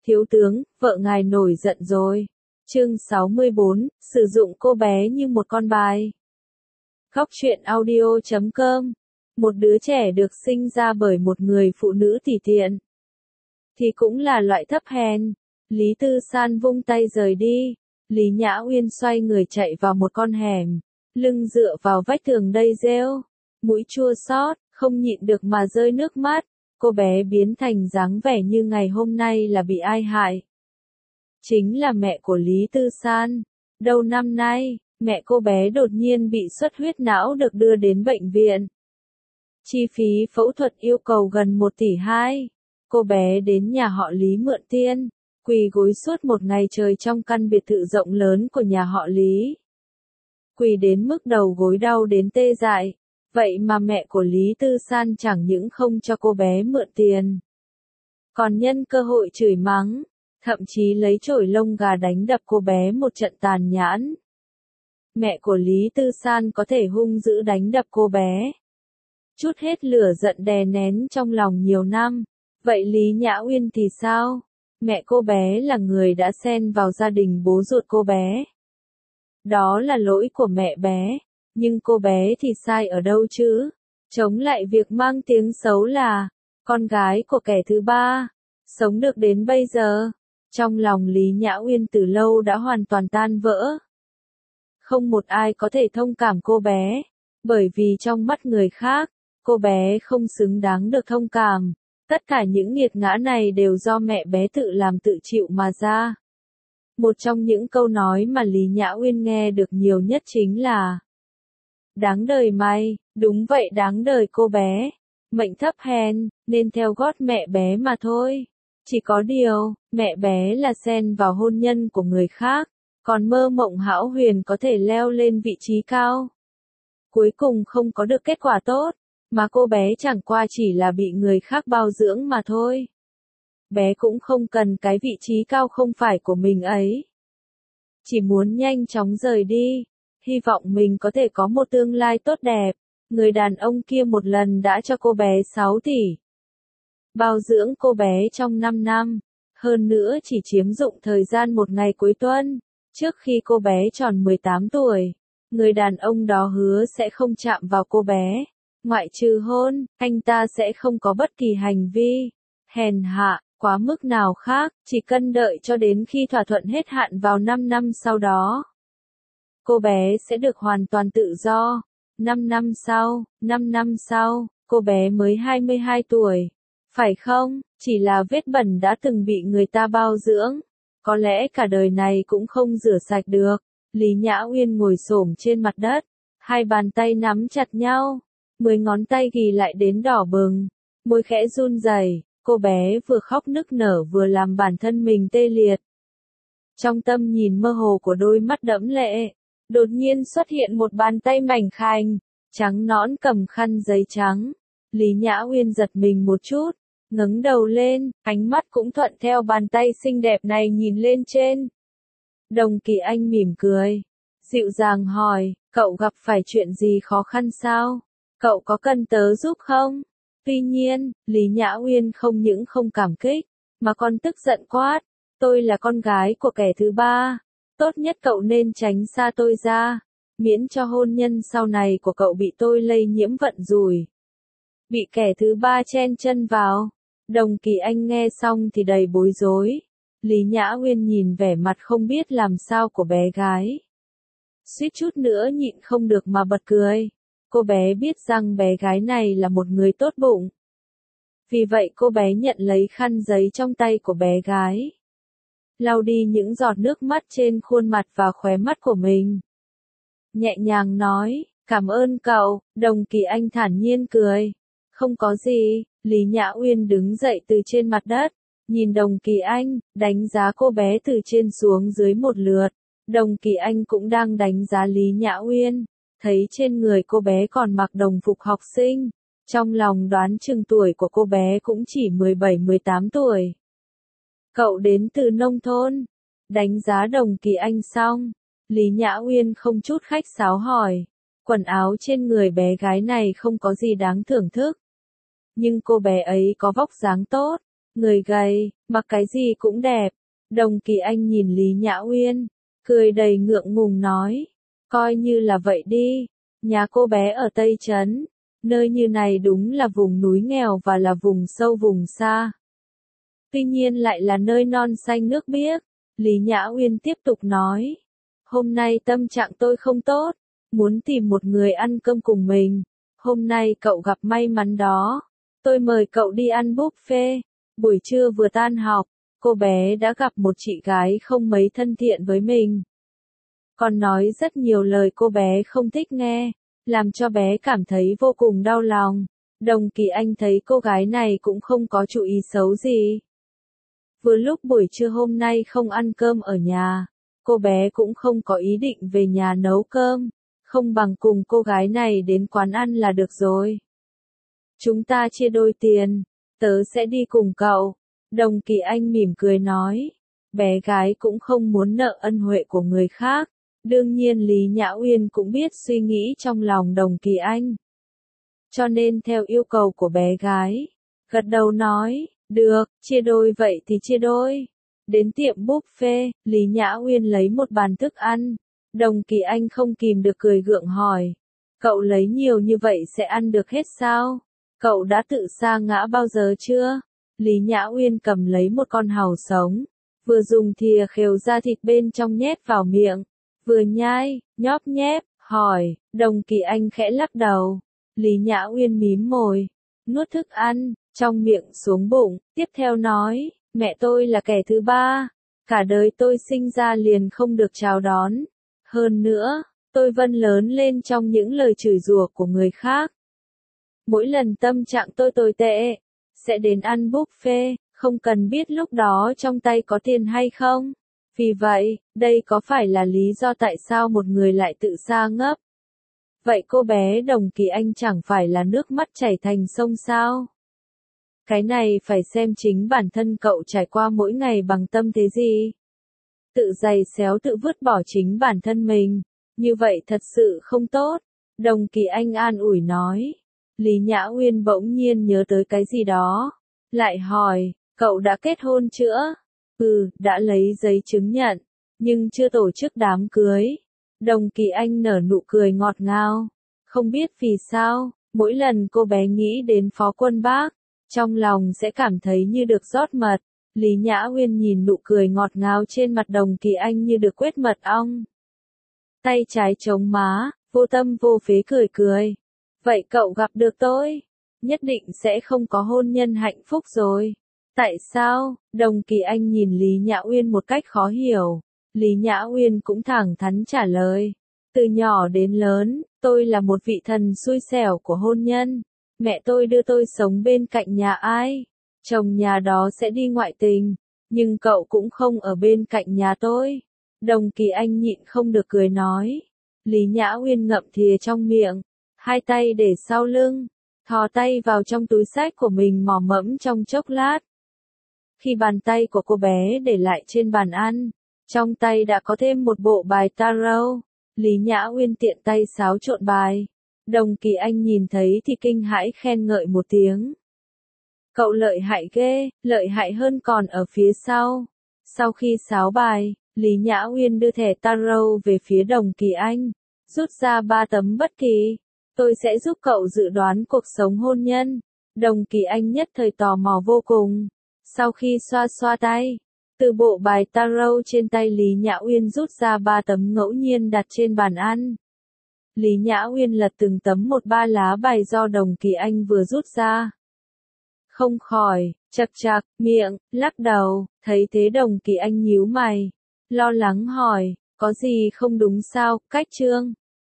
Thiếu tướng, vợ ngài nổi giận rồi. Chương 64, sử dụng cô bé như một con bài. Góc truyện audio.com. Một đứa trẻ được sinh ra bởi một người phụ nữ tỉ tiện thì cũng là loại thấp hèn. Lý Tư San vung tay rời đi. Lý Nhã Uyên xoay người chạy vào một con hẻm, lưng dựa vào vách tường đầy rêu, mũi chua xót, không nhịn được mà rơi nước mắt. Cô bé biến thành dáng vẻ như ngày hôm nay là bị ai hại. Chính là mẹ của Lý Tư San. Đầu năm nay, mẹ cô bé đột nhiên bị xuất huyết não được đưa đến bệnh viện. Chi phí phẫu thuật yêu cầu gần 1,2 tỷ. Cô bé đến nhà họ Lý mượn tiền, quỳ gối suốt một ngày trời trong căn biệt thự rộng lớn của nhà họ Lý. Quỳ đến mức đầu gối đau đến tê dại. Vậy mà mẹ của Lý Tư San chẳng những không cho cô bé mượn tiền, còn nhân cơ hội chửi mắng, thậm chí lấy chổi lông gà đánh đập cô bé một trận tàn nhẫn. Mẹ của Lý Tư San có thể hung dữ đánh đập cô bé, trút hết lửa giận đè nén trong lòng nhiều năm. Vậy Lý Nhã Uyên thì sao? Mẹ cô bé là người đã xen vào gia đình bố ruột cô bé. Đó là lỗi của mẹ bé. Nhưng cô bé thì sai ở đâu chứ? Chống lại việc mang tiếng xấu là con gái của kẻ thứ ba, sống được đến bây giờ. Trong lòng Lý Nhã Uyên từ lâu đã hoàn toàn tan vỡ. Không một ai có thể thông cảm cô bé, bởi vì trong mắt người khác, cô bé không xứng đáng được thông cảm. Tất cả những nghiệt ngã này đều do mẹ bé tự làm tự chịu mà ra. Một trong những câu nói mà Lý Nhã Uyên nghe được nhiều nhất chính là: đáng đời mày. Đúng vậy, đáng đời cô bé. Mệnh thấp hèn, nên theo gót mẹ bé mà thôi. Chỉ có điều, mẹ bé là xen vào hôn nhân của người khác, còn mơ mộng hão huyền có thể leo lên vị trí cao. Cuối cùng không có được kết quả tốt, mà cô bé chẳng qua chỉ là bị người khác bao dưỡng mà thôi. Bé cũng không cần cái vị trí cao không phải của mình ấy. Chỉ muốn nhanh chóng rời đi. Hy vọng mình có thể có một tương lai tốt đẹp. Người đàn ông kia một lần đã cho cô bé 6 tỷ. Bao dưỡng cô bé trong 5 năm. Hơn nữa chỉ chiếm dụng thời gian một ngày cuối tuần. Trước khi cô bé tròn 18 tuổi. Người đàn ông đó hứa sẽ không chạm vào cô bé. Ngoại trừ hôn, anh ta sẽ không có bất kỳ hành vi hèn hạ, quá mức nào khác. Chỉ cần đợi cho đến khi thỏa thuận hết hạn vào 5 năm sau đó, cô bé sẽ được hoàn toàn tự do. 5 năm sau, cô bé mới 22 tuổi. Phải không? Chỉ là vết bẩn đã từng bị người ta bao dưỡng. Có lẽ cả đời này cũng không rửa sạch được. Lý Nhã Uyên ngồi xổm trên mặt đất. Hai bàn tay nắm chặt nhau. 10 ngón tay ghì lại đến đỏ bừng. Môi khẽ run rẩy. Cô bé vừa khóc nức nở vừa làm bản thân mình tê liệt. Trong tầm nhìn mơ hồ của đôi mắt đẫm lệ, đột nhiên xuất hiện một bàn tay mảnh khảnh, trắng nõn cầm khăn giấy trắng. Lý Nhã Uyên giật mình một chút, ngẩng đầu lên, ánh mắt cũng thuận theo bàn tay xinh đẹp này nhìn lên trên. Đồng Kỳ Anh mỉm cười, dịu dàng hỏi, cậu gặp phải chuyện gì khó khăn sao? Cậu có cần tớ giúp không? Tuy nhiên, Lý Nhã Uyên không những không cảm kích, mà còn tức giận quát, tôi là con gái của kẻ thứ ba. Tốt nhất cậu nên tránh xa tôi ra, miễn cho hôn nhân sau này của cậu bị tôi lây nhiễm vận rủi. Bị kẻ thứ ba chen chân vào. Đồng Kỳ Anh nghe xong thì đầy bối rối. Lý Nhã Uyên nhìn vẻ mặt không biết làm sao của bé gái, suýt chút nữa nhịn không được mà bật cười. Cô bé biết rằng bé gái này là một người tốt bụng. Vì vậy cô bé nhận lấy khăn giấy trong tay của bé gái, lau đi những giọt nước mắt trên khuôn mặt và khóe mắt của mình. Nhẹ nhàng nói, cảm ơn cậu. Đồng Kỳ Anh thản nhiên cười. Không có gì. Lý Nhã Uyên đứng dậy từ trên mặt đất, nhìn Đồng Kỳ Anh, đánh giá cô bé từ trên xuống dưới một lượt. Đồng Kỳ Anh cũng đang đánh giá Lý Nhã Uyên, thấy trên người cô bé còn mặc đồng phục học sinh. Trong lòng đoán chừng tuổi của cô bé cũng chỉ 17-18 tuổi. Cậu đến từ nông thôn. Đánh giá Đồng Kỳ Anh xong, Lý Nhã Uyên không chút khách sáo hỏi. Quần áo trên người bé gái này không có gì đáng thưởng thức, nhưng cô bé ấy có vóc dáng tốt, người gầy, mặc cái gì cũng đẹp. Đồng Kỳ Anh nhìn Lý Nhã Uyên, cười đầy ngượng ngùng nói, coi như là vậy đi, nhà cô bé ở Tây Trấn, nơi như này đúng là vùng núi nghèo và là vùng sâu vùng xa. Tuy nhiên lại là nơi non xanh nước biếc. Lý Nhã Uyên tiếp tục nói, hôm nay tâm trạng tôi không tốt, muốn tìm một người ăn cơm cùng mình. Hôm nay cậu gặp may mắn đó, tôi mời cậu đi ăn buffet. Buổi trưa vừa tan học, cô bé đã gặp một chị gái không mấy thân thiện với mình. Còn nói rất nhiều lời cô bé không thích nghe, làm cho bé cảm thấy vô cùng đau lòng. Đồng Kỳ Anh thấy cô gái này cũng không có chủ ý xấu gì. Vừa lúc buổi trưa hôm nay không ăn cơm ở nhà, cô bé cũng không có ý định về nhà nấu cơm, không bằng cùng cô gái này đến quán ăn là được rồi. Chúng ta chia đôi tiền, tớ sẽ đi cùng cậu. Đồng Kỳ Anh mỉm cười nói, bé gái cũng không muốn nợ ân huệ của người khác. Đương nhiên Lý Nhã Uyên cũng biết suy nghĩ trong lòng Đồng Kỳ Anh. Cho nên theo yêu cầu của bé gái, gật đầu nói, được, chia đôi vậy thì chia đôi. Đến tiệm buffet, Lý Nhã Uyên lấy một bàn thức ăn. Đồng Kỳ Anh không kìm được cười gượng hỏi, cậu lấy nhiều như vậy sẽ ăn được hết sao? Cậu đã tự sa ngã bao giờ chưa? Lý Nhã Uyên cầm lấy một con hàu sống, vừa dùng thìa khều ra thịt bên trong nhét vào miệng, vừa nhai, nhóp nhép, hỏi. Đồng Kỳ Anh khẽ lắc đầu. Lý Nhã Uyên mím môi, nuốt thức ăn trong miệng xuống bụng, tiếp theo nói, mẹ tôi là kẻ thứ ba, cả đời tôi sinh ra liền không được chào đón. Hơn nữa, tôi vân lớn lên trong những lời chửi rủa của người khác. Mỗi lần tâm trạng tôi tồi tệ, sẽ đến ăn buffet, không cần biết lúc đó trong tay có tiền hay không. Vì vậy, đây có phải là lý do tại sao một người lại tự sa ngấp? Vậy cô bé Đồng Kỳ Anh chẳng phải là nước mắt chảy thành sông sao? Cái này phải xem chính bản thân cậu trải qua mỗi ngày bằng tâm thế gì. Tự giày xéo tự vứt bỏ chính bản thân mình, như vậy thật sự không tốt. Đồng Kỳ Anh an ủi nói. Lý Nhã Uyên bỗng nhiên nhớ tới cái gì đó, lại hỏi, cậu đã kết hôn chưa? Đã lấy giấy chứng nhận, nhưng chưa tổ chức đám cưới. Đồng Kỳ Anh nở nụ cười ngọt ngào. Không biết vì sao, mỗi lần cô bé nghĩ đến Phó Quân Bác, trong lòng sẽ cảm thấy như được rót mật. Lý Nhã Uyên nhìn nụ cười ngọt ngào trên mặt Đồng Kỳ Anh như được quét mật ong. Tay trái chống má, vô tâm vô phế cười cười. Vậy cậu gặp được tôi, nhất định sẽ không có hôn nhân hạnh phúc rồi. Tại sao? Đồng Kỳ Anh nhìn Lý Nhã Uyên một cách khó hiểu. Lý Nhã Uyên cũng thẳng thắn trả lời. Từ nhỏ đến lớn, tôi là một vị thần xui xẻo của hôn nhân. Mẹ tôi đưa tôi sống bên cạnh nhà ai, chồng nhà đó sẽ đi ngoại tình, nhưng cậu cũng không ở bên cạnh nhà tôi. Đồng Kỳ Anh nhịn không được cười nói. Lý Nhã Uyên ngậm thìa trong miệng, hai tay để sau lưng, thò tay vào trong túi xách của mình mò mẫm trong chốc lát. Khi bàn tay của cô bé để lại trên bàn ăn, trong tay đã có thêm một bộ bài tarot. Lý Nhã Uyên tiện tay xáo trộn bài. Đồng Kỳ Anh nhìn thấy thì kinh hãi khen ngợi một tiếng. Cậu lợi hại ghê, lợi hại hơn còn ở phía sau. Sau khi xáo bài, Lý Nhã Uyên đưa thẻ tarot về phía Đồng Kỳ Anh, rút ra 3 tấm bất kỳ. Tôi sẽ giúp cậu dự đoán cuộc sống hôn nhân. Đồng Kỳ Anh nhất thời tò mò vô cùng. Sau khi xoa xoa tay, từ bộ bài tarot trên tay Lý Nhã Uyên rút ra 3 tấm ngẫu nhiên đặt trên bàn ăn. Lý Nhã Uyên lật từng tấm một 3 lá bài do Đồng Kỳ Anh vừa rút ra. Không khỏi, chật chạc, miệng, lắc đầu, thấy thế Đồng Kỳ Anh nhíu mày, lo lắng hỏi, có gì không đúng sao, Cách Trương?